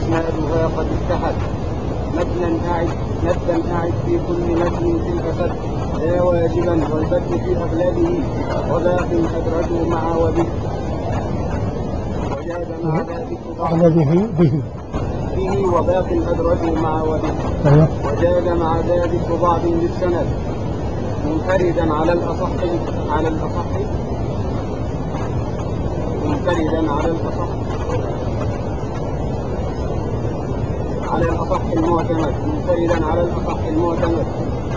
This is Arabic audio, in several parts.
إسنادها قد اتحد. متنا أعد في كل متن في الأسد لا واجبا والبدء في أغلبه وباق أدرجه مع وبه وجاد مع ذلك به وباق أدرجه مع وبه وجاد مع ذلك بعض بالسند منفردا على الأصح المعتمد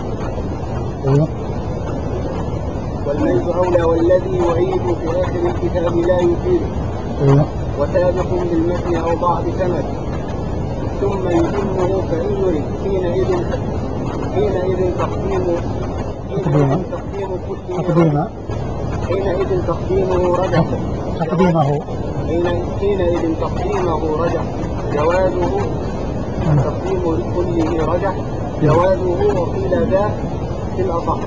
والميت أولى والذي يعيد في آخر الكتاب لا يفيد وسابق بالمتن أو بعض سند ثم يتمه فإن يرد حينئذ تقديمه رجح جوازه تقديم كله رجح جوازه وقيل ذا في الأصح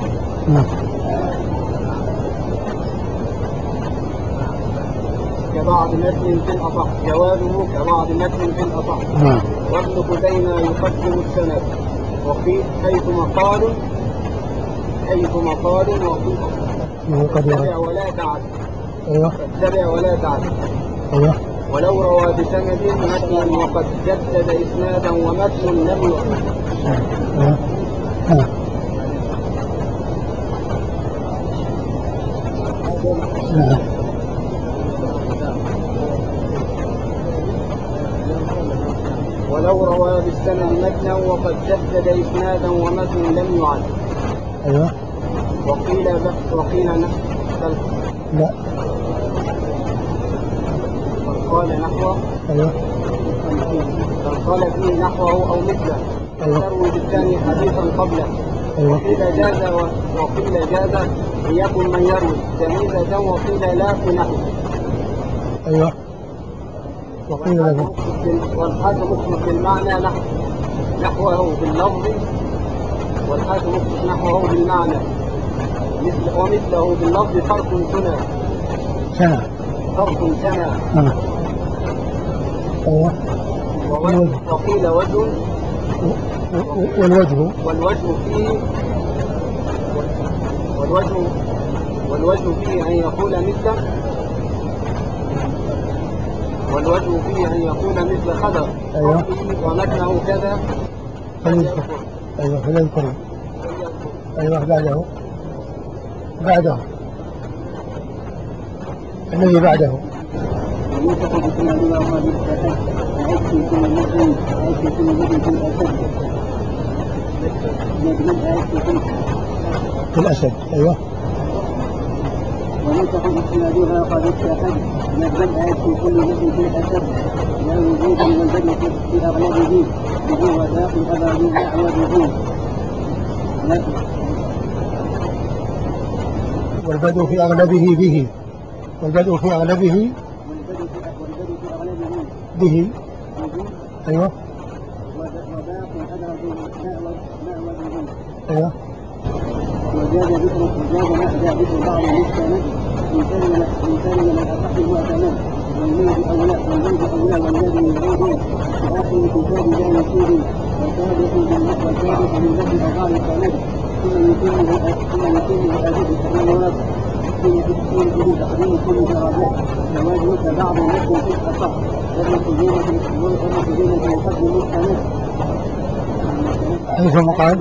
كبعض متن في الأصح جوازه كبعض متن في الأصح وابن خزيمة يقدم السند وفي حيث مقال فاتبع ولا تعد ولو روى بسند متنا وقد جدد إسنادا ومتن لم ولو روى بالسند متنا وقد جدد إسنادا ومتن لم يعد وقيل لا قال نحوه قال فيه نحوه أو مثله تروي بالثاني حديثا قبله وقيل جاز ليكن من يروي جميزة وقيل لا في نحوه والحاكم مطلق بالمعنى نحوه باللفظ والحاكم مطلق نحوه بالمعنى ومثله باللفظ فرق سنة وقيل وجه والوجه فيه أن يقول مثل خبر ومتنه كذا فليذكر بعده الذي بعده في الأسد ونتقل إسنادها قد اتحد نبدأ في كل مثل في الأسد لا وجود والبدء في أغلبه به وذاق أبعد أعوده والبدء في أغلبه به وزاد ذكر بعض المستند من كلمة الأصح المعتمد والميت أولى والذي يعود في آخر الكتاب لا يفيد وسابق بالمثل أو بعض السند ثم يتمه أزيد التغيرات ثم تقديم كل درجات جوازه كبعض المثل في الأصح وابن خزيمة يقدم السند حيث مقال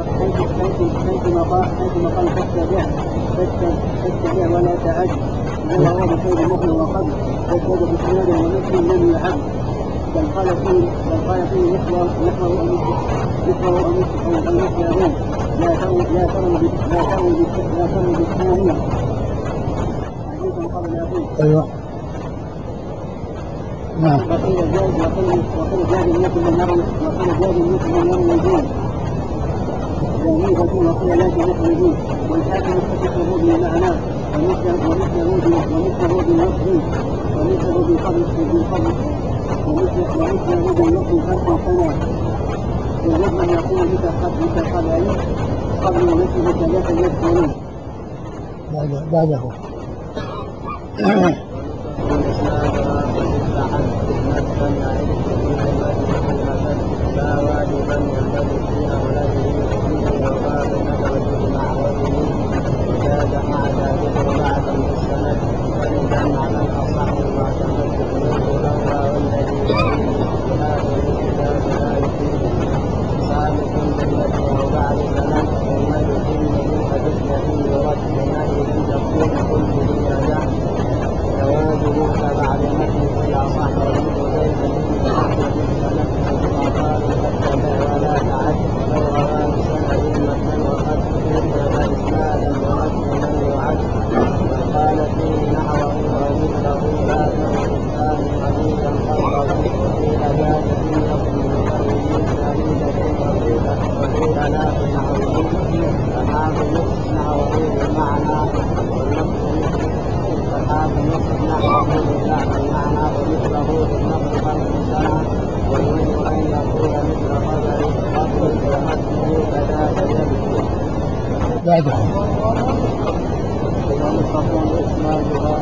فاتبع ولا تعد وهو بخير مثل وقد وجد بسناد ومثل لم يعد بل قال فيه نحوه المثلين لا ترمي بالثانية نعم وقيل جاد مثل من يروي جميلة وقيل لا تنحوه والحاكم استفسره بمعناه ومثله بالوصف ومثله بالقبض ومثله بالوصف فرق سنة والوزن يكون متقابلين قبل ومثله ثلاثة يذكرون بعده بعده. ومن تكون إسنادها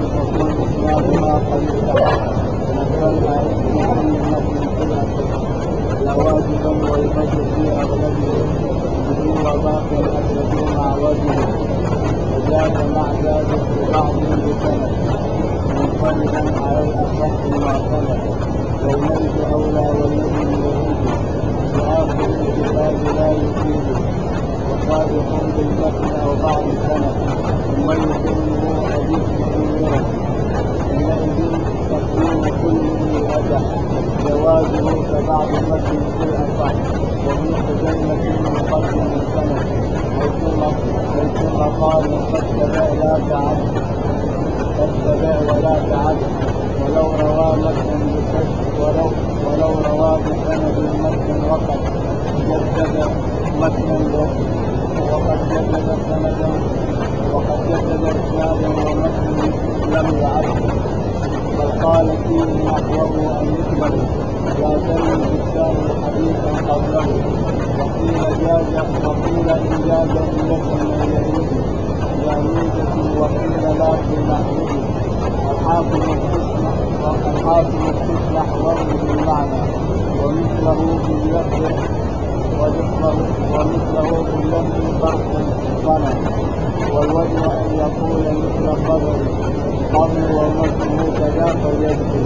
قد نزلنا إلى أن المتن لواجبا والمد في أغلبه به وباقي الأسد مع وجهه وزاد مع ذلك ببعضهم بسند منفردا على الأصح المعتمد والميت أولى والذي يريد وآخر الكتاب لا يفيد وصادق بالمتن أو بعض السند ثم يكونه حديث مغيرا حينئذ تقديم كل للأدح جوازه كبعض المتن في الأصح وفي حجمة مقدم السند ثم قال قد تبع ولا تعد ولو روى بسند المتن وقد جدد متنا اسنادا ومتن لم يعد بل قال فيه نحوه ان يكبر لا تلم الثاني حديثا قبله وقيل ان جاز ليكن من يريد جاميدة وقيل لا في نحوه الحاكم استصلح وهم بالمعنى ومثله باللفظ فرق صنع والوجه ان يقول مثل قبل ومثله كذا فيدخل.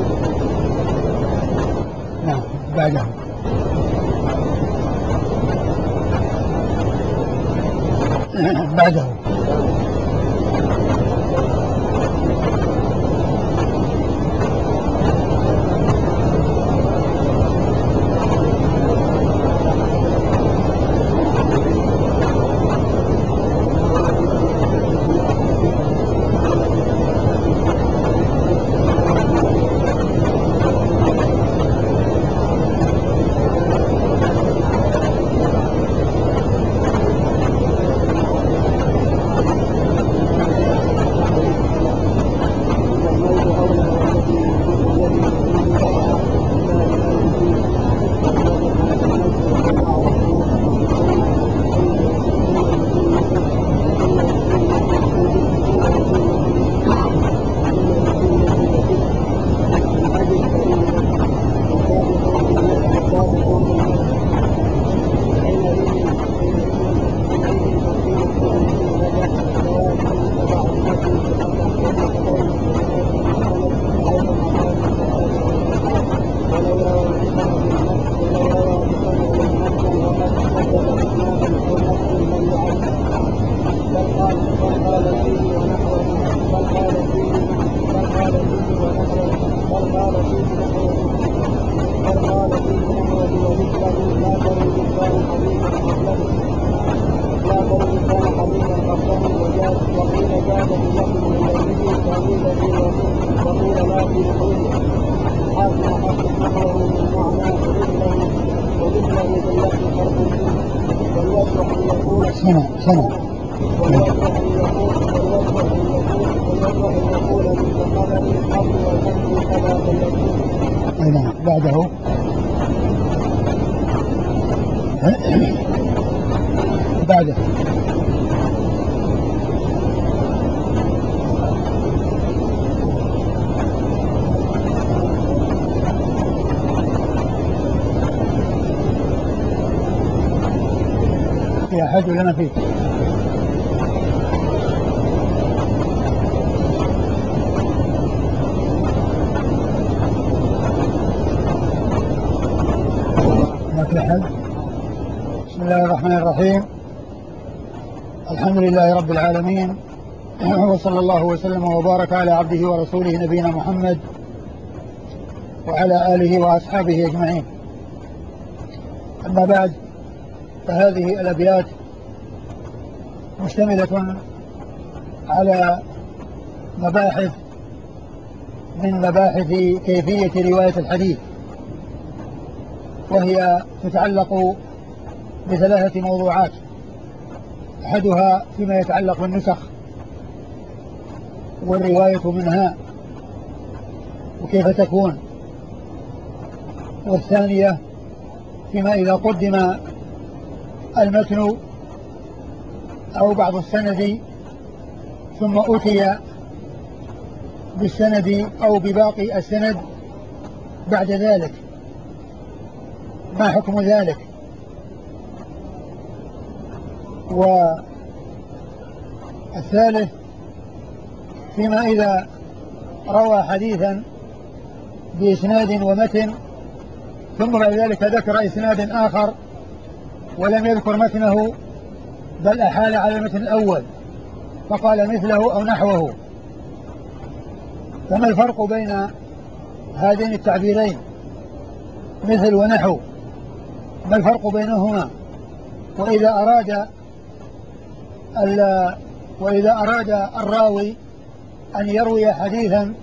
نعم بعده. بعده. سنة أين بعده. بعده في أحد ولا ما فيه؟ ما في أحد. بسم الله الرحمن الرحيم. الحمد لله رب العالمين وصلى الله وسلم وبارك على عبده ورسوله نبينا محمد وعلى آله وأصحابه أجمعين. أما بعد، فهذه الأبيات مشتملة على مباحث من مباحث كيفية رواية الحديث، وهي تتعلق بثلاثة موضوعات: أحدها فيما يتعلق بالنسخ والرواية منها وكيف تكون، والثانية فيما إذا قدم المتن أو بعض السند ثم أتي بالسند أو بباقي السند بعد ذلك، ما حكم ذلك؟ والثالث فيما إذا روى حديثا بإسناد ومتن ثم بعد ذلك ذكر إسناد آخر ولم يذكر متنه بل أحال على المتن الأول فقال مثله أو نحوه، فما الفرق بين هذين التعبيرين مثل ونحو؟ ما الفرق بينهما؟ وإذا أراد الراوي أن يروي حديثا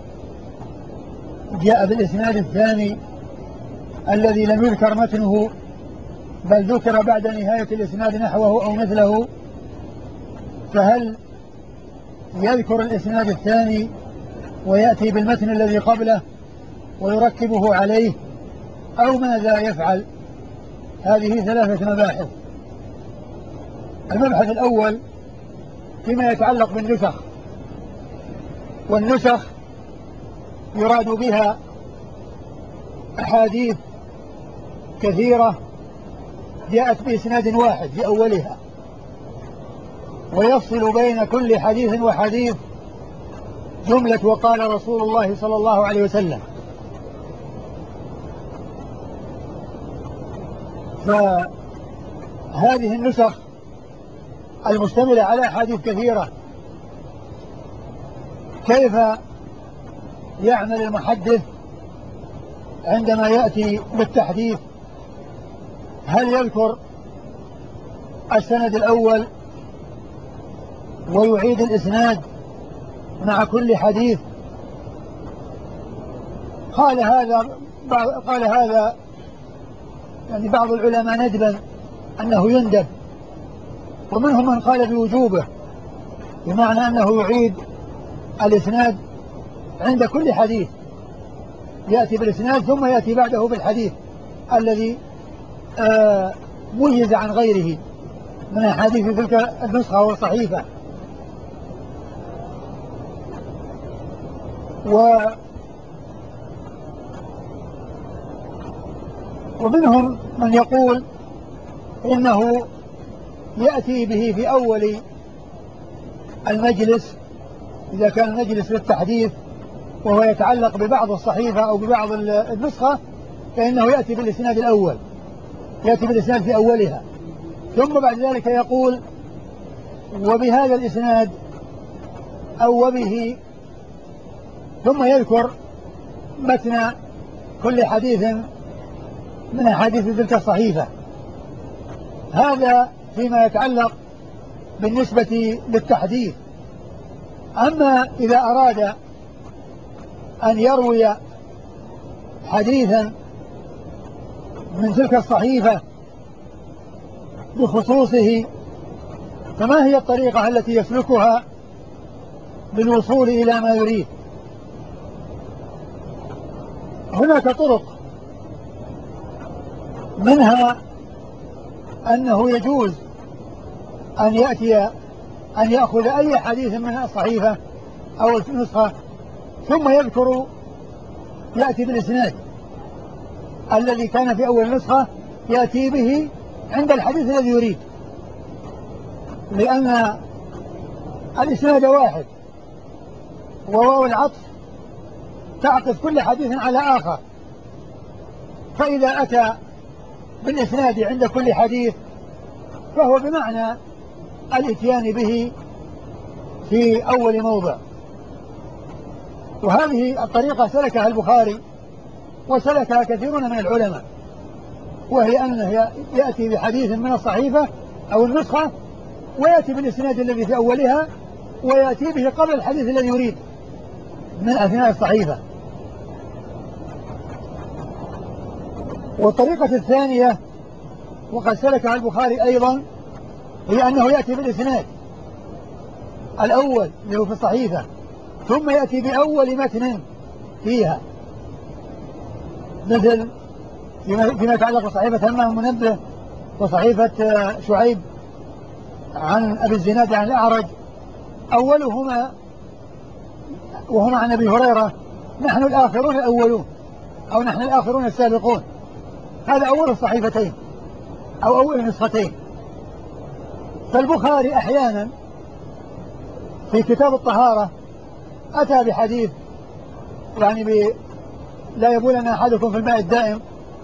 جاء بالإسناد الثاني الذي لم يذكر متنه بل ذكر بعد نهاية الإسناد نحوه أو مثله، فهل يذكر الإسناد الثاني ويأتي بالمتن الذي قبله ويركبه عليه أو ماذا يفعل؟ هذه ثلاثة مباحث. المبحث الأول فيما يتعلق بالنسخ، والنسخ يراد بها أحاديث كثيرة جاءت بإسناد واحد في أولها ويفصل بين كل حديث وحديث جملة وقال رسول الله صلى الله عليه وسلم. فهذه النسخ المشتملة على أحاديث كثيرة كيف يعمل المحدث عندما يأتي بالتحديث؟ هل يذكر السند الأول ويعيد الإسناد مع كل حديث؟ قال هذا يعني بعض العلماء ندبا أنه يندب، ومنهم من قال بوجوبه بمعنى أنه يعيد الإسناد عند كل حديث، يأتي بالإسناد ثم يأتي بعده بالحديث الذي ميز عن غيره من أحاديث تلك النسخة والصحيفة. ومنهم من يقول إنه يأتي به في أول المجلس إذا كان المجلس للتحديث وهو يتعلق ببعض الصحيفة أو ببعض النسخة، فإنه يأتي بالإسناد الأول، يأتي بالإسناد في أولها، ثم بعد ذلك يقول وبهذا الإسناد أو وبه، ثم يذكر متن كل حديث من أحاديث تلك الصحيفة. هذا فيما يتعلق بالنسبة للتحديث. أما إذا أراد أن يروي حديثا من تلك الصحيفة بخصوصه، فما هي الطريقة التي يسلكها للوصول إلى ما يريد؟ هناك طرق، منها أنه يجوز أن يأخذ أي حديث من الصحيفة أو النسخة ثم يأتي بالإسناد الذي كان في أول نسخة، يأتي به عند الحديث الذي يريد، لأن الإسناد واحد وواو العطف تعطف كل حديث على آخر، فإذا أتى بالإسناد عند كل حديث فهو بمعنى الإتيان به في أول موضع. وهذه الطريقة سلكها البخاري وسلكها كثيرون من العلماء، وهي أنه يأتي بحديث من الصحيفة أو النسخة ويأتي بالإسناد الذي في أولها ويأتي به قبل الحديث الذي يريد من أثناء الصحيفة. والطريقة الثانية وقد سلكها البخاري أيضا هي أنه يأتي بالإسناد الأول اللي هو في الصحيفة ثم يأتي بأول متن فيها، مثل فيما يتعلق بصحيفة همام المنبه وصحيفة شعيب عن أبي الزناد عن الأعرج أولهما وهما عن أبي هريرة نحن الآخرون الأولون أو نحن الآخرون السابقون. هذا أول الصحيفتين أو أول النسختين. فالبخاري أحيانا في كتاب الطهارة أتى بحديث يعني لا يبولن أحدكم في الماء الدائم،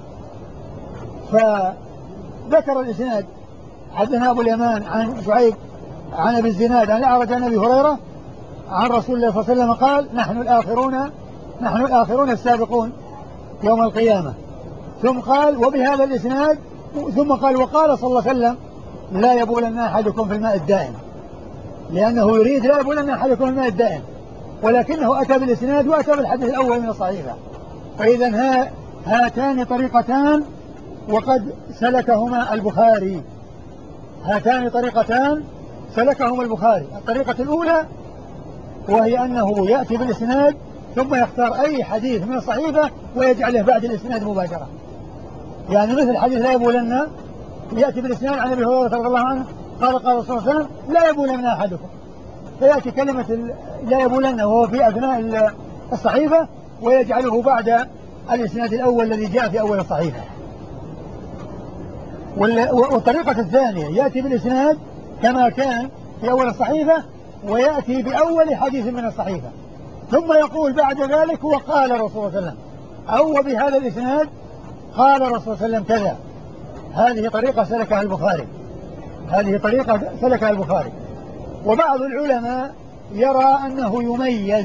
فذكر الإسناد حدثنا أبو اليمان عن شعيب عن أبي الزناد عن الأعرج عن أبي هريرة عن رسول الله صلى الله عليه وسلم قال نحن الآخرون السابقون يوم القيامة. ثم قال وبهذا الإسناد ثم قال وقال صلى الله عليه وسلم لا يبولن أحدكم في الماء الدائم، لأنه يريد لا يبولن أحدكم في الماء الدائم، ولكنه أتى بالإسناد وأتى بالحديث الأول من الصحيفة. فإذا هاتان طريقتان وقد سلكهما البخاري. هاتان طريقتان سلكهما البخاري. الطريقة الأولى وهي أنه يأتي بالإسناد ثم يختار أي حديث من الصحيفة ويجعله بعد الإسناد مباشرة، يعني مثل حديث لا يبولن يأتي بالإسناد عن أبي هريرة رضي الله عنه قال قال رسول الله صلى الله عليه وسلم لا يبولن أحدكم، فيأتي كلمة لا يبولن وهو في أثناء الصحيفة ويجعله بعد الإسناد الأول الذي جاء في أول الصحيفة. والطريقة الثانية يأتي بالإسناد كما كان في أول الصحيفة ويأتي بأول حديث من الصحيفة ثم يقول بعد ذلك وقال رسول الله صلى الله عليه وسلم أو بهذا الإسناد قال رسول الله صلى الله عليه وسلم كذا. هذه طريقة سلكها البخاري. وبعض العلماء يرى أنه يميز،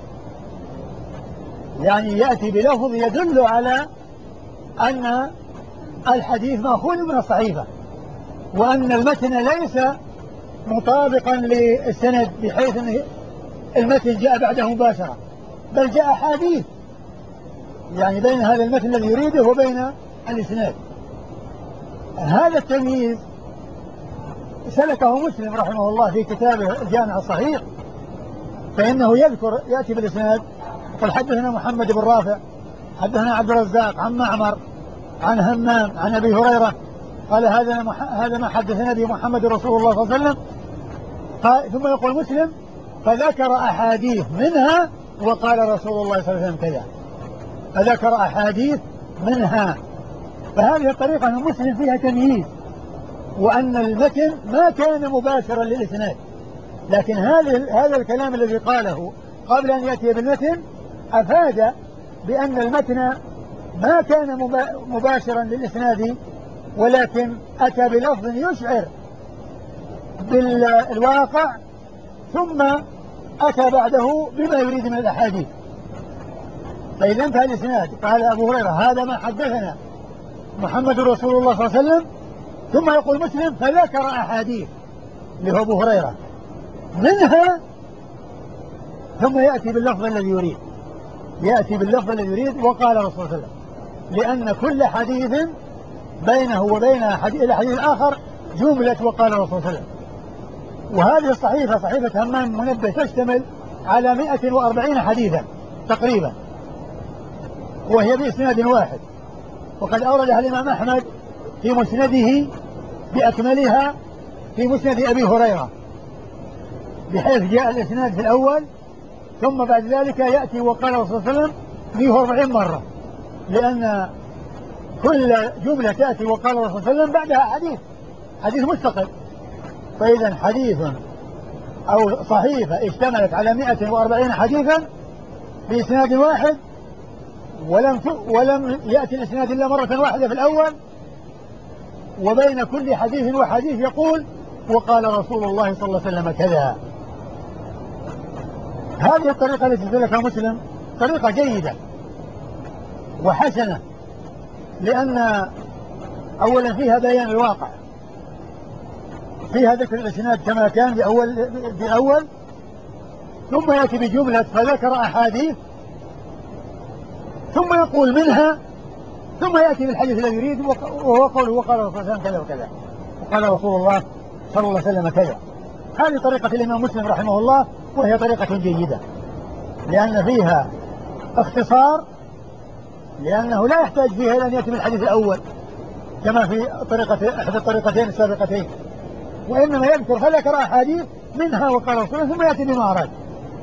يعني يأتي بلفظ يدل على أن الحديث مأخوذ من الصحيفة وأن المتن ليس مطابقا للسند بحيث أن المتن جاء بعده مباشرة، بل جاء حديث يعني بين هذا المتن الذي يريده وبين الإسناد. هذا التمييز سلكه مسلم رحمه الله في كتابه الجامع الصحيح، فإنه يأتي بالإسناد قال حدثنا محمد بن رافع حدثنا عبد الرزاق عن معمر عن همام عن أبي هريرة قال هذا ما حدثنا به محمد رسول الله صلى الله عليه وسلم. ثم يقول مسلم فذكر أحاديث منها وقال رسول الله صلى الله عليه وسلم كذا، فذكر أحاديث منها. فهذه الطريقة من مسلم فيها تمييز، وأن المتن ما كان مباشرا للإسناد، لكن هذا الكلام الذي قاله قبل أن يأتي بالمتن أفاد بأن المتن ما كان مباشرا للإسناد، ولكن أتى بلفظ يشعر بالواقع ثم أتى بعده بما يريد من الأحاديث. فإذا انتهى الإسناد قال أبو هريرة هذا ما حدثنا محمد رسول الله صلى الله عليه وسلم، ثم يقول مسلم فذكر أحاديث اللي هو أبو هريرة منها، ثم يأتي باللفظ الذي يريد وقال رسول الله صلى الله عليه وسلم، لأن كل حديث بينه وبين الحديث الآخر جملة وقال رسول الله صلى الله عليه وسلم. وهذه الصحيفة صحيفة همام منبه تشتمل على 140 حديثا تقريبا، وهي بإسناد واحد، وقد أوردها الإمام أحمد في مسنده بأكملها في مسند أبي هريرة، بحيث جاء الإسناد في الأول ثم بعد ذلك يأتي وقال رسول الله صلى الله عليه وسلم 140 مرة، لأن كل جملة تأتي وقال الرسول صلى الله عليه وسلم بعدها حديث مستقل. فإذا حديث أو صحيفة اشتملت على 140 حديثا بإسناد واحد، ولم يأتي الإسناد إلا مرة واحدة في الأول، وبين كل حديث وحديث يقول وقال رسول الله صلى الله عليه وسلم كذا. هذه الطريقة التي سلكها مسلم طريقة جيدة وحسنة، لأن أولا فيها بيان الواقع، فيها ذكر الإسناد كما كان بأول ثم يأتي بجملة فذكر أحاديث ثم يقول منها، ثم يأتي بالحديث الذي يريد وهو قوله وقال رسول الله كذا وكذا وقال رسول الله صلى الله عليه وسلم كذا. هذه طريقة الإمام مسلم رحمه الله، وهي طريقة جيدة لأن فيها اختصار، لأنه لا يحتاج فيها إلى أن يأتي بالحديث الأول كما في إحدى الطريقتين السابقتين، وإنما يذكر فذكر أحاديث منها وقال رسول الله ثم يأتي بما أراد.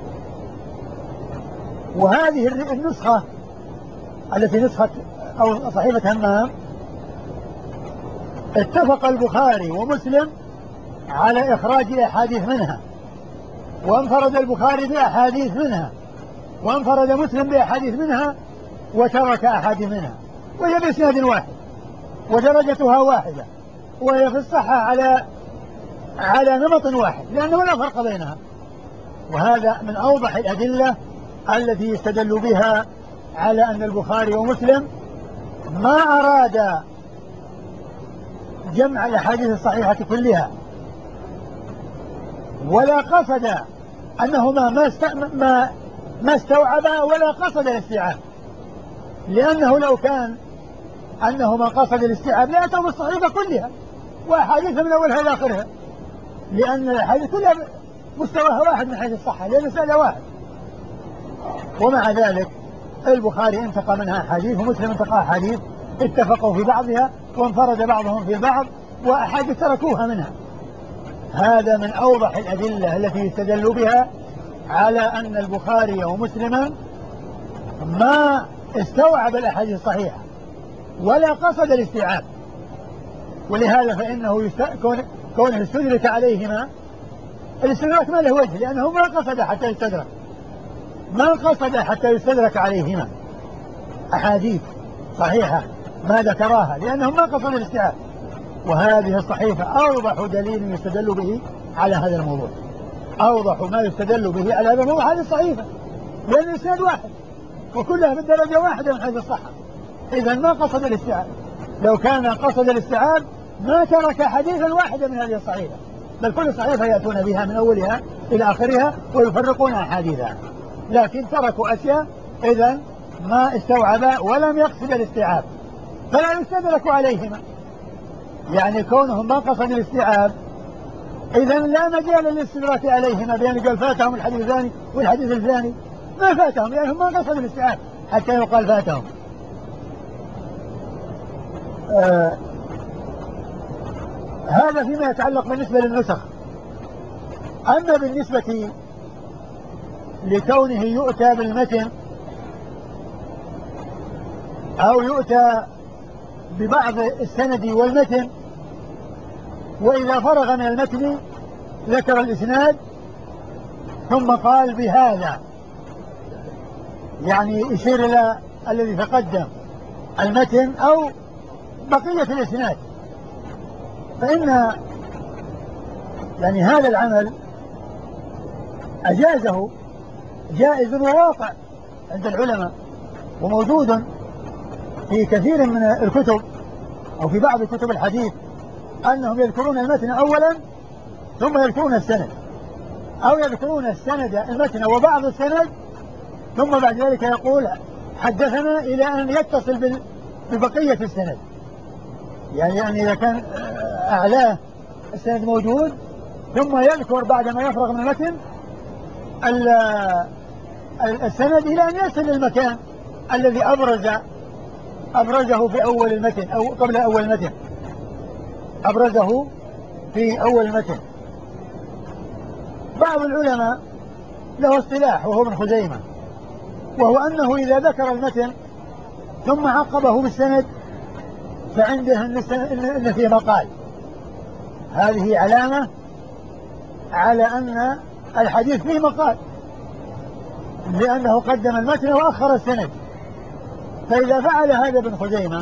وهذه النسخة التي نسخة أو صحيفة همام اتفق البخاري ومسلم على إخراج أحاديث منها، وانفرد البخاري بأحاديث منها، وانفرد مسلم بأحاديث منها، وترك أحاديث منها، وهي بإسناد واحد ودرجتها واحدة، وهي في الصحة على نمط واحد، لأنه لا فرق بينها. وهذا من أوضح الأدلة التي يستدل بها على أن البخاري ومسلم ما أراد جمع الأحاديث الصحيحة كلها، ولا قصد أنهما ما استوعبا، ولا قصد الاستيعاب، لأنه لو كان أنهما قصد الاستيعاب لأتوا بالصحيفة كلها وأحاديث من أولها إلى آخرها، لأن الأحاديث كلها مستواها واحد من حيث الصحة، لأن المسألة واحد. ومع ذلك البخاري انتقى منها أحاديث ومسلم انتقى أحاديث، اتفقوا في بعضها وانفرد بعضهم في بعض، وأحاديث تركوها منها. هذا من أوضح الأدلة التي يستدل بها على أن البخاري ومسلما ما استوعب الأحاديث الصحيحة ولا قصد الاستيعاب. ولهذا فإنه كونه استدرك عليهما، الاستدراك ما له وجه، لأنه ما قصد حتى يستدرك، ما قصد حتى يستدرك عليهما أحاديث صحيحة ما ذكراها، لأنهم ما قصدوا الاستيعاب. وهذه الصحيفة أوضح دليل يستدل به على هذا الموضوع، أوضح ما يستدل به على هذا الموضوع هذه الصحيفة، لأن الإسناد واحد وكلها بالدرجة واحدة من حيث الصحة، إذا ما قصد الاستيعاب. لو كان قصد الاستيعاب ما ترك حديثا واحدا من هذه الصحيفة، بل كل صحيفة يأتون بها من أولها إلى آخرها ويفرقون أحاديثها، لكن تركوا أشياء إذا ما استوعب ولم يقصد الاستيعاب، فلا يستدرك عليهما. يعني كونهم ما قصدوا الاستيعاب إذا لا مجال للاستدراك عليهما، بأن قال فاتهم الحديث الثاني والحديث الثاني، ما فاتهم لأنهم ما قصدوا الاستيعاب حتى يقال فاتهم. هذا فيما يتعلق بالنسبة للنسخ. أما بالنسبة لكونه يؤتى بالمتن أو يؤتى ببعض السند والمتن، وإذا فرغ من المتن ذكر الإسناد ثم قال بهذا، يعني يشير إلى الذي تقدم المتن أو بقية الإسناد، فإن يعني هذا العمل أجازه جائز وواقع عند العلماء، وموجود في كثير من الكتب أو في بعض كتب الحديث، أنهم يذكرون المتن أولا ثم يذكرون السند، أو يذكرون السند المتن وبعض السند ثم بعد ذلك يقول حدثنا إلى أن يتصل ببقية السند. يعني إذا كان أعلاه السند موجود ثم يذكر بعد ما يفرغ من المتن السند إلى أن يصل للمكان الذي أبرزه في أول المتن أو قبل أول المتن، أبرزه في أول المتن. بعض العلماء له اصطلاح وهو ابن خزيمة، وهو أنه إذا ذكر المتن ثم عقبه بالسند فعنده أن فيه مقال، هذه علامة على أن الحديث فيه مقال، لأنه قدم المتن وأخر السند. فإذا فعل هذا ابن خزيمة،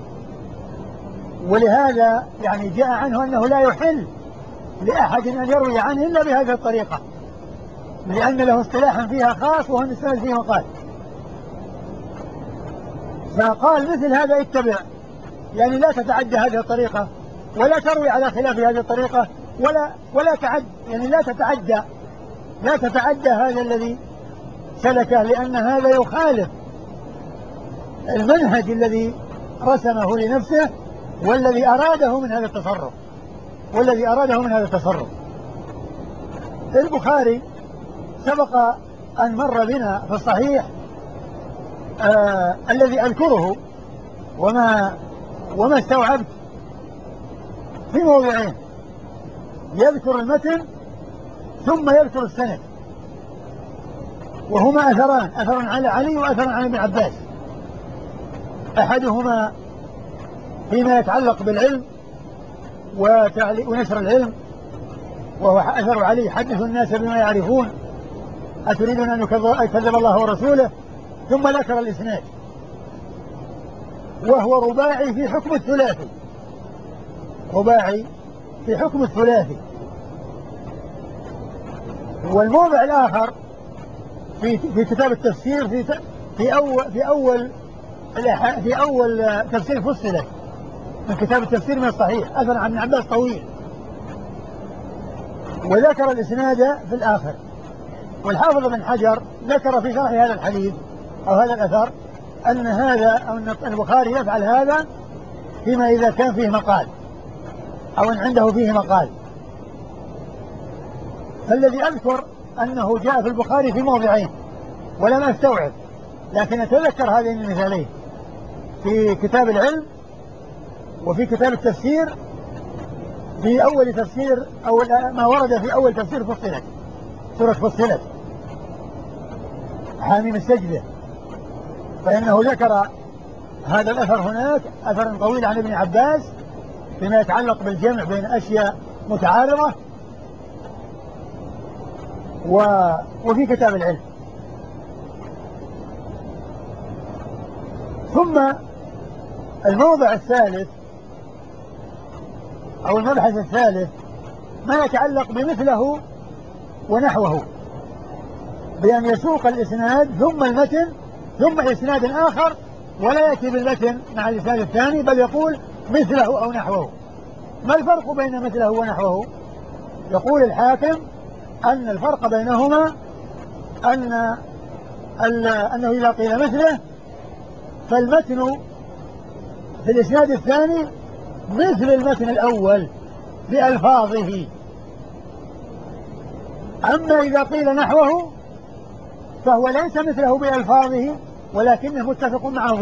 ولهذا يعني جاء عنه أنه لا يحل لأحد أن يروي عنه إلا بهذه الطريقة، لأن له اصطلاحا فيها خاص وهو السند فيه مقال. فقال مثل هذا اتبع، يعني لا تتعدى هذه الطريقة ولا تروي على خلاف هذه الطريقة ولا تعد، يعني لا تتعدى هذا الذي سلكه، لأن هذا يخالف المنهج الذي رسمه لنفسه والذي أراده من هذا التصرف. البخاري سبق أن مر بنا في الصحيح الذي أذكره وما استوعبت في موضعين. يذكر المتن ثم يذكر السند، وهما أثران، أثر على علي وأثر عن ابن عباس. أحدهما فيما يتعلق بالعلم ونشر العلم، وهو أثر علي: حدثوا الناس بما يعرفون أتريدون أن يكذب الله ورسوله. ثم ذكر الإسناد، وهو رباعي في حكم الثلاثي، رباعي في حكم الثلاثي. والموضع الآخر في كتاب التفسير في أول تفسير فصلت من كتاب التفسير من الصحيح، أثر عن ابن عباس طويل، وذكر الإسناد في الآخر. والحافظ بن حجر ذكر في شرح هذا الحديث أو هذا الأثر أن البخاري يفعل هذا فيما إذا كان فيه مقال أو أن عنده فيه مقال. فالذي أذكر أنه جاء في البخاري في موضعين ولم أستوعب، لكن أتذكر هذين المثالين في كتاب العلم وفي كتاب التفسير، في أول تفسير أو ما ورد في أول تفسير فصلت، سورة فصلت حاميم السجدة، فإنه ذكر هذا الأثر هناك، أثر طويل عن ابن عباس فيما يتعلق بالجمع بين أشياء متعارضة، وفي كتاب العلم. ثم الموضع الثالث أو المبحث الثالث ما يتعلق بمثله ونحوه، بأن يسوق الإسناد ثم المتن ثم إسناد آخر، ولا يأتي بالمتن مع الإسناد الثاني، بل يقول مثله أو نحوه. ما الفرق بين مثله ونحوه؟ يقول الحاكم أن الفرق بينهما أنه إذا قيل مثله فالمتن في الإسناد الثاني مثل المتن الأول بألفاظه، أما إذا قيل نحوه فهو ليس مثله بألفاظه ولكنه متفق معه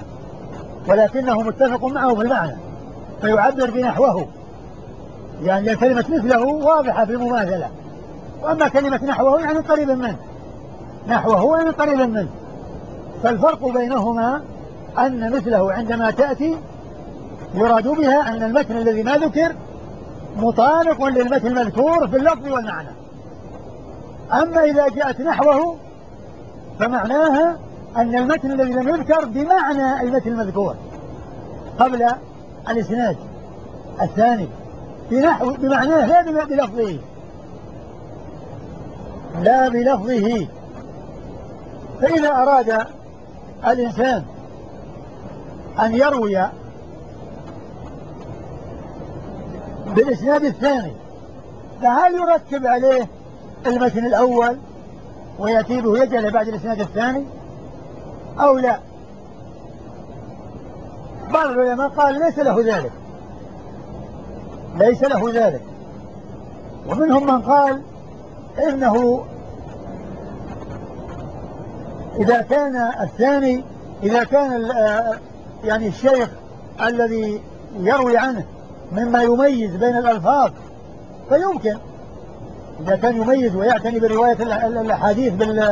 في المعنى، فيعبر بنحوه، يعني كلمة مثله واضحة في المماثلة، وأما كلمة نحوه يعني قريبا منه، فالفرق بينهما أن مثله عندما تأتي يراد بها أن المتن الذي ما ذكر مطابق للمتن المذكور في اللفظ والمعنى، أما إذا جاءت نحوه فمعناها أن المتن الذي لم يذكر بمعنى المتن المذكور قبل الإسناد الثاني بمعناه لا بلفظه. فإذا أراد الإنسان أن يروي بالإسناد الثاني، فهل يرتب عليه المتن الأول ويأتي به يجعله بعد الإسناد الثاني أو لا؟ بعض العلماء قال ليس له ذلك، ومنهم من قال إنه إذا كان يعني الشيخ الذي يروي عنه مما يميز بين الألفاظ فيمكن، إذا كان يميز ويعتني برواية الأحاديث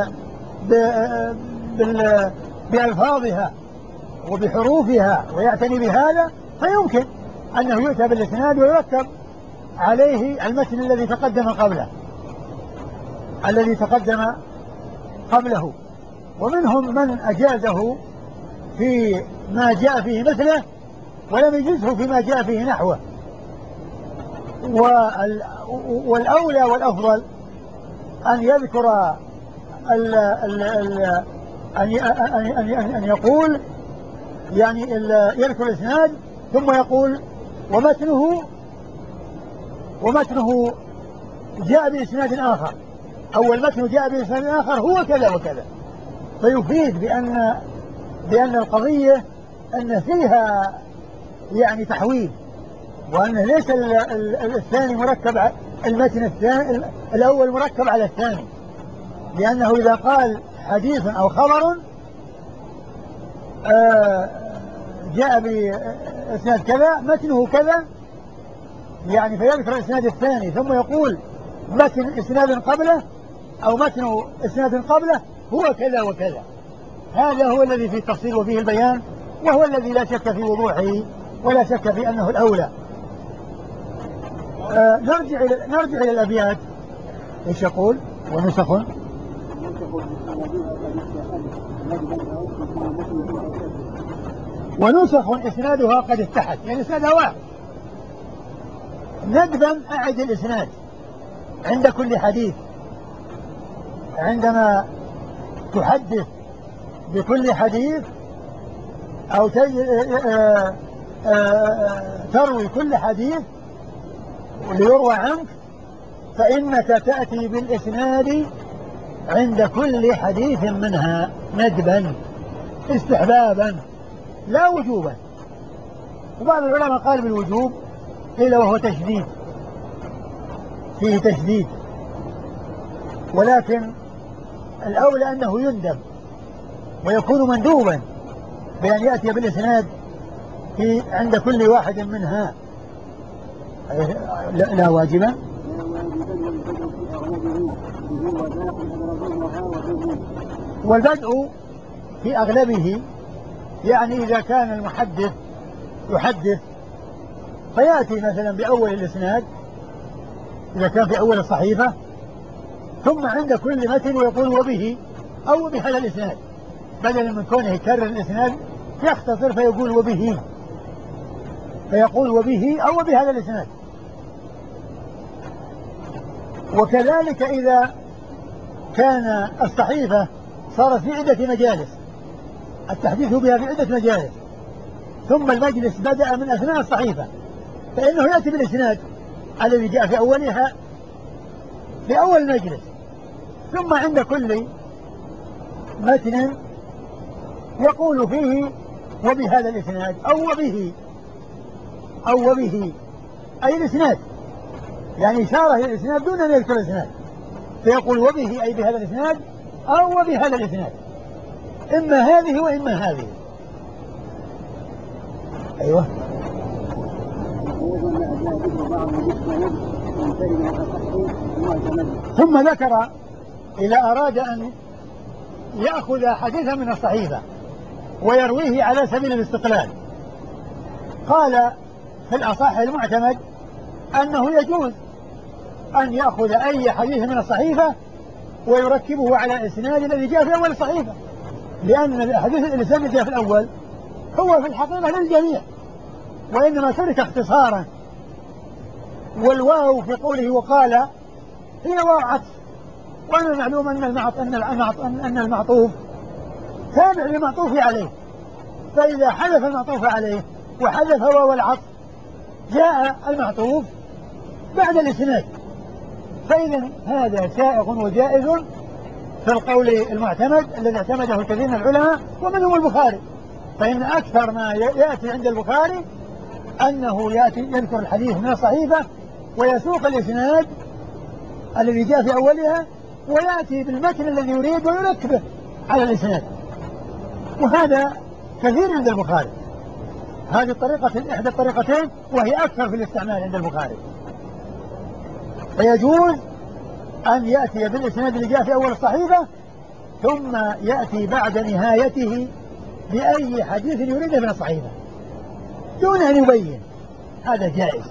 بألفاظها وبحروفها ويعتني بهذا، فيمكن أنه يؤتى بالإسناد ويرتب عليه المتن الذي تقدم قبله. ومنهم من أجازه في ما جاء فيه مثله ولم يجزه فيما جاء فيه نحوه. والأولى والأفضل أن يذكر أن يقول يعني يذكر الإسناد ثم يقول ومتنه جاء بإسناد آخر، أو المتن جاء بإسناد آخر هو كذا وكذا، فيفيد بأن القضية أن فيها يعني تحويل، وأنه ليس الثاني مركب المتن الأول مركب على الثاني، لأنه إذا قال حديث أو خبر جاء بإسناد كذا متنه كذا، يعني فيذكر الإسناد الثاني ثم يقول متن إسناد قبله أو متن إسناد قبله هو كذا وكذا. هذا هو الذي فيه التفصيل وفيه البيان، وهو الذي لا شك في وضوحه ولا شك في أنه الأولى. نرجع إلى الأبيات. إيش يقول؟ ونسخ إسنادها قد اتحد، يعني إسنادها واحد. ندبا أعد الإسناد عند كل حديث، عندما تحدث بكل حديث أو تروي كل حديث ليروى عنك، فإنك تأتي بالإسناد عند كل حديث منها ندبا استحبابا لا وجوبا. وبعض العلماء قال بالوجوب إلا وهو تشديد، فيه تشديد، ولكن الأولى أنه يندب ويكون مندوبا بأن يأتي بالإسناد عند كل واحد منها، لا واجبا. والبدء في أغلبه يعني إذا كان المحدث يحدث فيأتي مثلا بأول الإسناد إذا كان في أول الصحيفة، ثم عند كل متن ويقول وبه أو بهذا الإسناد، بدلا من كونه يكرر الإسناد يختصر فيقول وبه، فيقول وبه أو بهذا الإسناد. وكذلك إذا كان الصحيفة صارت في عدة مجالس، التحديث بها في عدة مجالس، ثم المجلس بدأ من أثناء الصحيفة، فإنه يأتي بالإسناد الذي جاء في أولها في أول المجلس، ثم عند كل متن يقول فيه وبهذا الإسناد أو وبه أي الإسناد، يعني إشارة إلى الإسناد دون أن يذكر الإسناد، فيقول وبه أي بهذا الإسناد أو وبهذا الإسناد، إما هذه وإما هذه. أيوه. ثم ذكر إذا أراد أن يأخذ حديثا من الصحيفة ويرويه على سبيل الاستقلال، قال في الأصح المعتمد أنه يجوز أن يأخذ أي حديث من الصحيفة ويركبه على الإسناد الذي جاء في أول الصحيفة، لأن الحديث الإسناد الذي جاء في الأول هو في الحقيقة للجميع، وإنما ترك اختصارا. والواو في قوله وقال هي واو عطف، وأنا المعلوم أن المعطوف تابع للمعطوف عليه، فإذا حذف المعطوف عليه وحذف واو العطف جاء المعطوف بعد الإسناد، فإذا هذا سائغ وجائز في القول المعتمد الذي اعتمده الكثير من العلماء ومنهم البخاري، فإن أكثر ما يأتي عند البخاري أنه يذكر الحديث من الصحيفة ويسوق الإسناد الذي جاء في أولها ويأتي بالمتن الذي يريد ويركبه على الإسناد، وهذا كثير عند البخاري. هذه الطريقة إحدى الطريقتين وهي أكثر في الاستعمال عند البخاري. فيجوز أن يأتي بالإسناد اللي جاء في أول الصحيفة ثم يأتي بعد نهايته بأي حديث يريده من الصحيفة دون أن يبين، هذا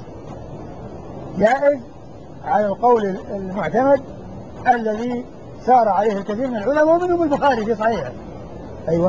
جائز على القول المعتمد الذي سار عليه الكثير من العلماء ومنهم البخاري في صحيحه. أيوة.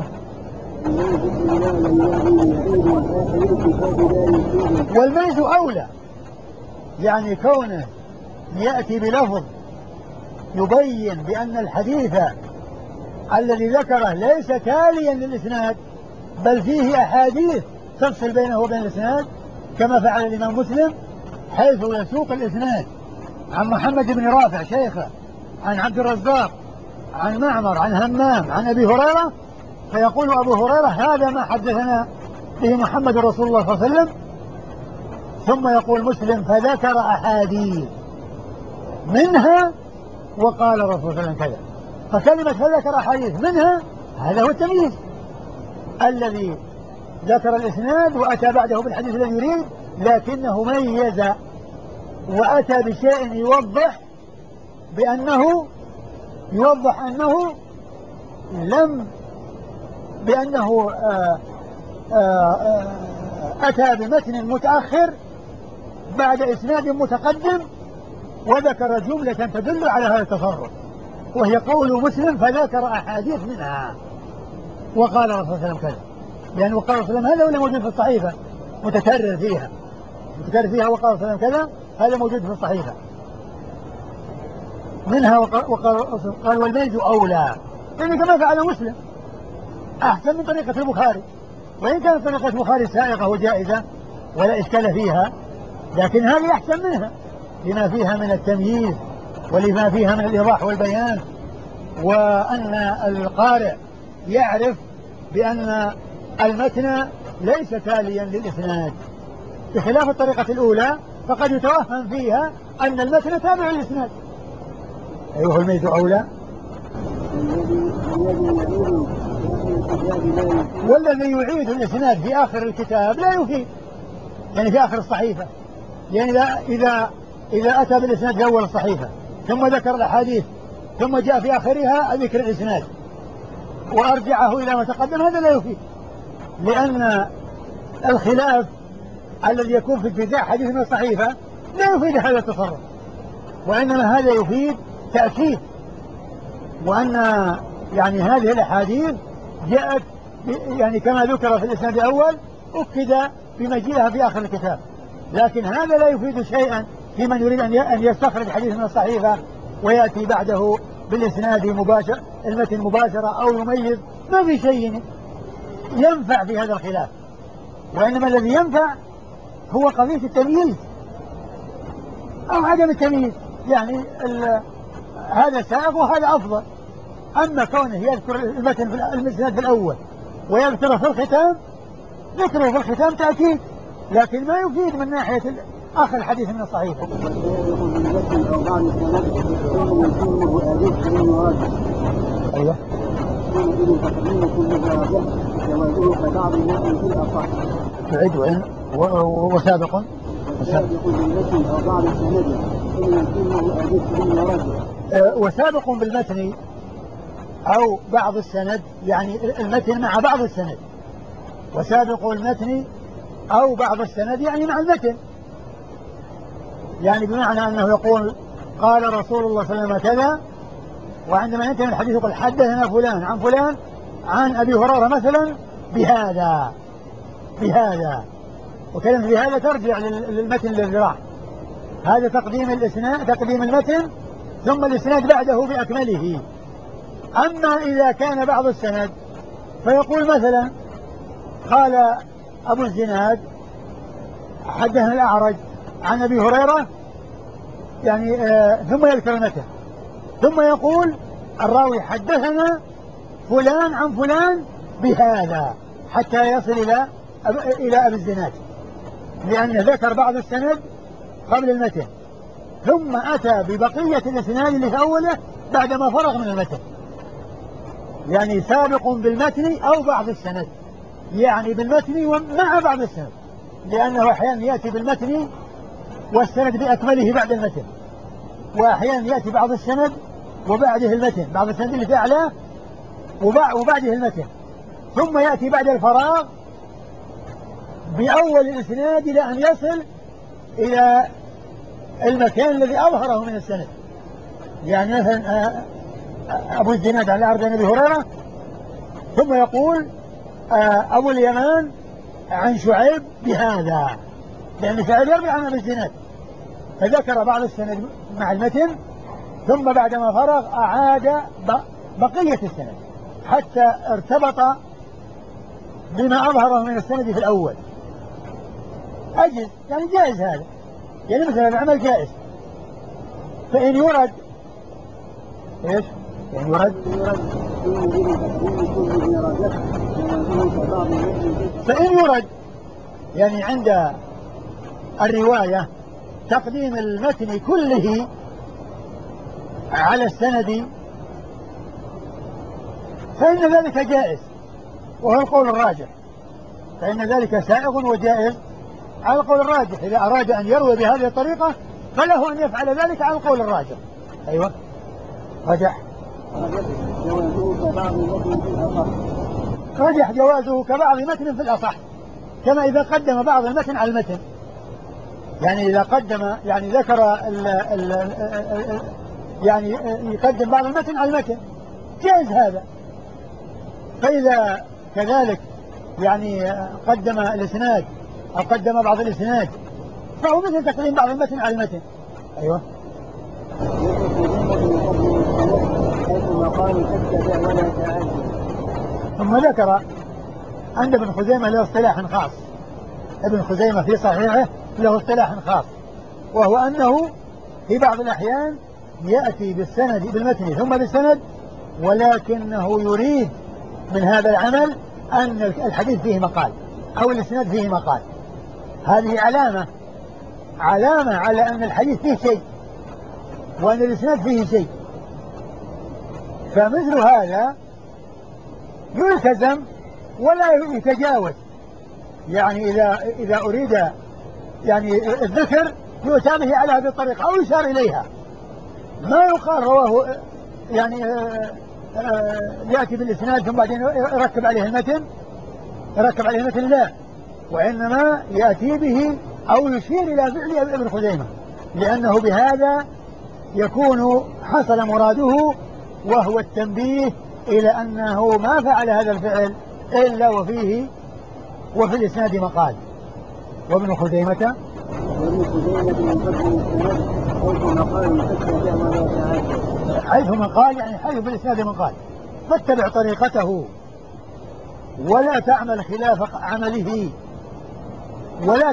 والميز أولى، يعني كونه يأتي بلفظ يبين بأن الحديث الذي ذكره ليس تاليا للإسناد بل فيه أحاديث تفصل بينه وبين الإسناد، كما فعل الإمام مسلم حيث يسوق الإسناد عن محمد بن رافع شيخه عن عبد الرزاق عن معمر عن همام عن أبي هريرة، فيقول أبو هريرة هذا ما حدثنا به محمد رسول الله صلى الله عليه وسلم، ثم يقول مسلم فذكر أحاديث منها وقال رسول الله صلى الله عليه وسلم كذا، فكلمة فذكر أحاديث منها هذا هو التمييز الذي ذكر الإسناد وأتى بعده بالحديث الذي يريد، لكنه ميز وأتى بشيء يوضح أنه لم بأنه أتى بمتن متأخر بعد إسناد متقدم، وذكر جملة تدل على هذا التصرف، وهي قول مسلم فذكر أحاديث منها وقال الرسول صلى الله عليه وسلم كذا، لأنه قال صلى الله عليه وسلم هذا ولا موجود في الصحيفة متكرر فيها وقال صلى الله عليه وسلم كذا، هذا موجود في الصحيفة منها وقال والميت أولى، يعني كما فعل مسلم أحسن من طريقة البخاري، وإن كانت طريقة البخاري سائغة وجائزة ولا إشكال فيها، لكن هذه أحسن منها لما فيها من التمييز ولما فيها من الإيضاح والبيان، وأن القارئ يعرف بأن المتن ليس تاليا للإسناد، بخلاف الطريقة الأولى فقد يتوهم فيها أن المتن تابع للإسناد. أيها الميت أولى. والذي يعيد الإسناد في آخر الكتاب لا يفيد، يعني في آخر الصحيفة، يعني إذا أتى بالإسناد في أول الصحيفة ثم ذكر الأحاديث ثم جاء في آخرها ذكر الإسناد وأرجعه إلى ما تقدم، هذا لا يفيد، لأن الخلاف الذي يكون في اجتزاء حديث من الصحيفة لا يفيد هذا التصرف، وإنما هذا يفيد تأكيد، وأن يعني هذه الأحاديث جاءت يعني كما ذكر في الإسناد الأول أكد بمجيئها في آخر الكتاب، لكن هذا لا يفيد شيئا في من يريد أن يستخرج حديث من الصحيفة ويأتي بعده بالإسناد مباشر المتن مباشرة أو يميز، ما في شيء ينفع في هذا الخلاف، وإنما الذي ينفع هو قضية التمييز أو عدم التمييز، يعني هذا سائغ وهذا أفضل. أما كونه يذكر المتن في الإسناد في الأول ويذكره في الختام، ذكره في الختام تأكيد، لكن ما يفيد من ناحية آخر الحديث من الصحيفة. أيوة. تعيد وإن وسابق وسابق بالمتن أو بعض السند، يعني المتن مع بعض السند، وسابق المتن أو بعض السند يعني مع المتن، يعني بمعنى أنه يقول قال رسول الله صلى الله عليه وسلم كذا، وعندما ينتهي الحديث يقول حدثنا فلان عن فلان عن أبي هريرة مثلا بهذا وكلمة بهذا ترجع للمتن الذي راح، هذا تقديم المتن ثم الإسناد بعده بأكمله. أما إذا كان بعض السند فيقول مثلا قال أبو الزناد حدثنا الأعرج عن أبي هريرة، يعني ثم يذكر المتن ثم يقول الراوي حدثنا فلان عن فلان بهذا حتى يصل إلى أبي الزناد، لأنه ذكر بعض السند قبل المتن ثم أتى ببقية الإسناد اللي في أوله بعدما فرغ من المتن، يعني سابق بالمتن أو بعض السند، يعني بالمتن ومع بعض السند، لأنه أحيانا يأتي بالمتن والسند بأكمله بعد المتن، وأحيانا يأتي بعض السند وبعده المتن، بعض السند اللي في أعلاه وبعده المتن، ثم يأتي بعد الفراغ بأول الإسناد إلى أن يصل إلى المكان الذي أظهره من السند، يعني مثلا أبو الزناد عن الأعرج عن أبي هريرة ثم يقول أبو اليمان عن شعيب بهذا، لأن شعيب يروي عن أبي الزناد، فذكر بعض السند مع المتن ثم بعدما فرغ أعاد بقية السند حتى ارتبط بما أظهره من السند في الأول. أجل يعني جائز هذا، يعني مثلا العمل جائز، فإن يرد إيش؟ يعني فإن يرد يعني عند الرواية تقديم المتن كله على السند فإن ذلك جائز، وهو القول الراجح، فإن ذلك سائغ وجائز على القول الراجح. إذا أراد أن يروي بهذه الطريقة فله أن يفعل ذلك على القول الراجح. أيوة رجح جوازه كبعض المتن في الأصح. رجح جوازه كبعض متن في الأصح، كما إذا قدم بعض المتن على المتن، يعني إذا قدم يعني ذكر يعني يقدم بعض المتن على المتن جائز هذا. فإذا كذلك يعني قدم الإسناد أو قدم بعض الإسناد فهو مثل تقديم بعض المتن على المتن. أيوة. ثم ذكر أن ابن خزيمة له اصطلاح خاص، ابن خزيمة في صحيحه له اصطلاح خاص، وهو أنه في بعض الأحيان يأتي بالسند بالمتن ثم بالسند، ولكنه يريد من هذا العمل أن الحديث فيه مقال أو الإسناد فيه مقال. هذه علامة على أن الحديث فيه شيء وأن الإسناد فيه شيء. فمثل هذا يلتزم ولا يتجاوز، يعني إذا أريد يعني الذكر يؤتى به على هذه الطريقة أو يشار إليها، ما يقال رواه يعني يأتي بالإسناد ثم بعدين يركب عليه المتن، لا، وإنما يأتي به أو يشير إلى فعل ابن خزيمة، لأنه بهذا يكون حصل مراده، وهو التنبيه إلى أنه ما فعل هذا الفعل إلا وفي الإسناد مقال. وابن خزيمة حيث مقال يعني حيث بالإسناد مقال، فاتبع طريقته ولا تعمل خلاف عمله ولا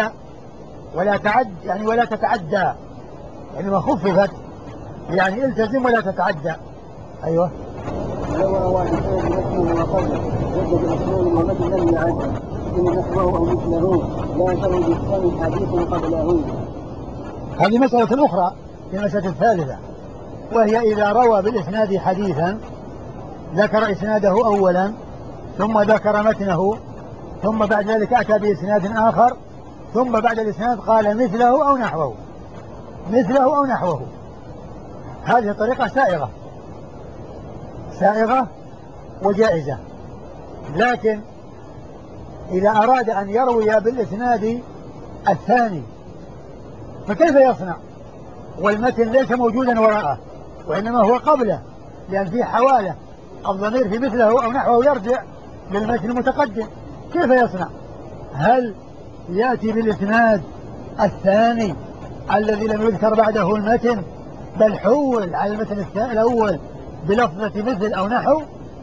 تتعدى يعني ما خففت يعني التزم ولا تتعدى. أيوة. ولو واحد مثله وقبله يبدأ بالأسنان ومثل لم يعد إن نحوه أو مثله لا ترد الثاني حديث قبله. هذه مسألة أخرى، في المسألة الثالثة، وهي إذا روى بالإسناد حديثا ذكر إسناده أولا ثم ذكر متنه ثم بعد ذلك أتى بإسناد آخر ثم بعد الإسناد قال مثله أو نحوه. هذه الطريقة سائغة وجائزة، لكن إذا أراد أن يروي بالإسناد الثاني فكيف يصنع والمتن ليس موجودا وراءه وإنما هو قبله، لأن فيه حوالة، الضمير في مثله أو نحوه يرجع للمتن المتقدم، كيف يصنع؟ هل يأتي بالإسناد الثاني الذي لم يذكر بعده المتن بل حول على المتن الأول بلفظة مثل أو نحو؟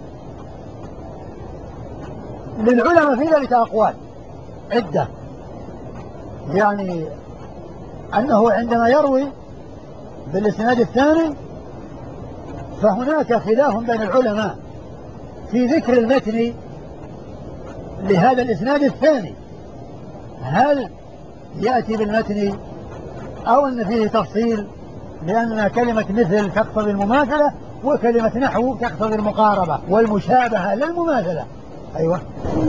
للعلماء في ذلك أقوال عدة، يعني أنه عندما يروي بالإسناد الثاني فهناك خلاف بين العلماء في ذكر المتن لهذا الإسناد الثاني، هل يأتي بالمتن أو أن فيه تفصيل، لأن كلمة مثل تقتضي المماثلة وكلمة نحو تقتضي المقاربة والمشابهة للمماثلة. أيوة.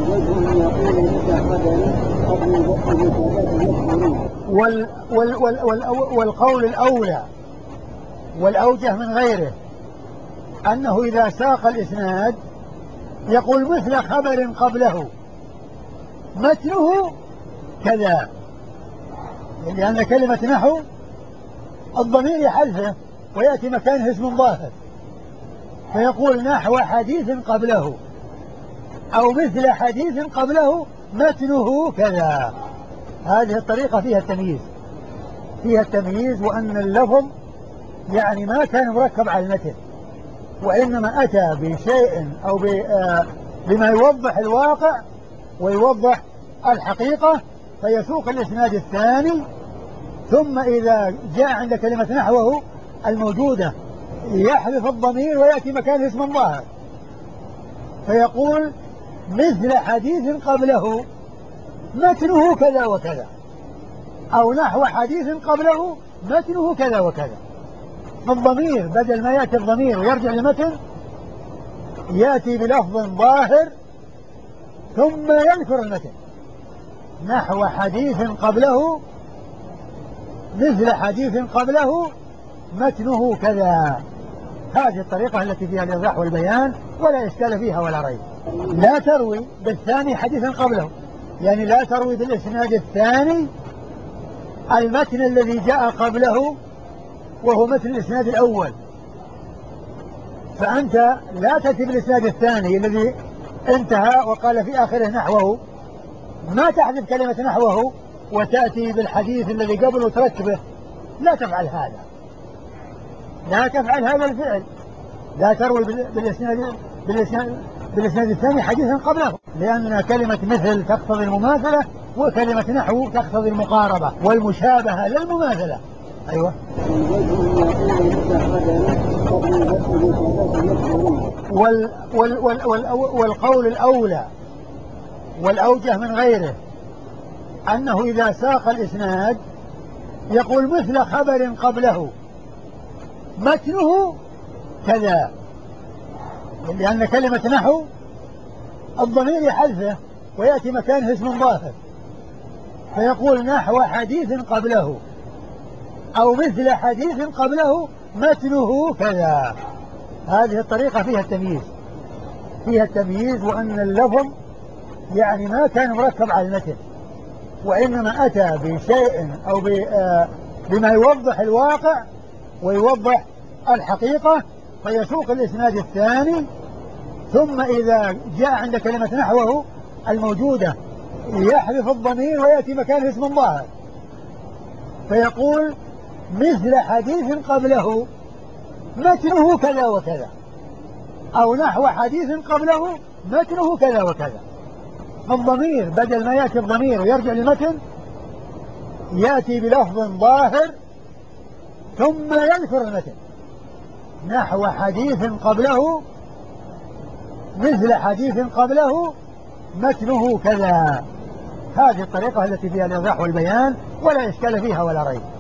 والقول الأولى والأوجه من غيره أنه إذا ساق الإسناد يقول مثل خبر قبله متنه كذا، لأن كلمة نحو الضمير يحذفه ويأتي مكانه اسم ظاهر، فيقول نحو حديث قبله أو مثل حديث قبله متنه كذا. هذه الطريقة فيها التمييز وأن اللفظ يعني ما كان مركب على المتن، وإنما أتى بشيء أو بما يوضح الواقع ويوضح الحقيقة، فيسوق الإسناد الثاني ثم إذا جاء عند كلمة نحوه الموجودة يحذف الضمير ويأتي مكانه اسم ظاهر، فيقول مثل حديث قبله متنه كذا وكذا أو نحو حديث قبله متنه كذا وكذا. فالضمير بدل ما يأتي الضمير ويرجع للمتن يأتي بلفظ ظاهر ثم يذكر المتن، نحو حديث قبله مثل حديث قبله متنه كذا. هذه الطريقة التي فيها الإيضاح والبيان ولا إشكال فيها ولا ريب. لا تروي بالثاني حديثا قبله، يعني لا تروي بالإسناد الثاني المتن الذي جاء قبله وهو مثل الإسناد الأول، فأنت لا تأتي بالإسناد الثاني الذي انتهى وقال في آخره نحوه، ما تحذف كلمة نحوه وتأتي بالحديث الذي قبله تركبه، لا تفعل هذا، لا تفعل هذا الفعل، لا تروي بالإسناد الثاني حديثا قبله، لأن كلمة مثل تقتضي المماثلة وكلمة نحو تقتضي المقاربة والمشابهة للمماثلة. أيوة. والقول الأولى والأوجه من غيره أنه إذا ساق الإسناد يقول مثل خبر قبله متنه كذا، لأن كلمة نحو الضمير يحذفه ويأتي مكانه اسم ظاهر، فيقول نحو حديث قبله أو مثل حديث قبله متنه كذا. هذه الطريقة فيها التمييز، فيها التمييز، وأن اللفظ يعني ما كان مركب على المتن، وإنما أتى بشيء أو بما يوضح الواقع ويوضح الحقيقة، فيسوق الإسناد الثاني، ثم إذا جاء عند كلمة نحوه الموجودة يحذف الضمير ويأتي مكانه اسم ظاهر، فيقول مثل حديث قبله متنه كذا وكذا، أو نحو حديث قبله متنه كذا وكذا. الضمير بدل ما يأتي الضمير ويرجع للمتن يأتي بلفظ ظاهر ثم يذكر المتن، نحو حديث قبله مثل حديث قبله متنه كذا. هذه الطريقة التي فيها الإيضاح والبيان ولا إشكال فيها ولا ريب.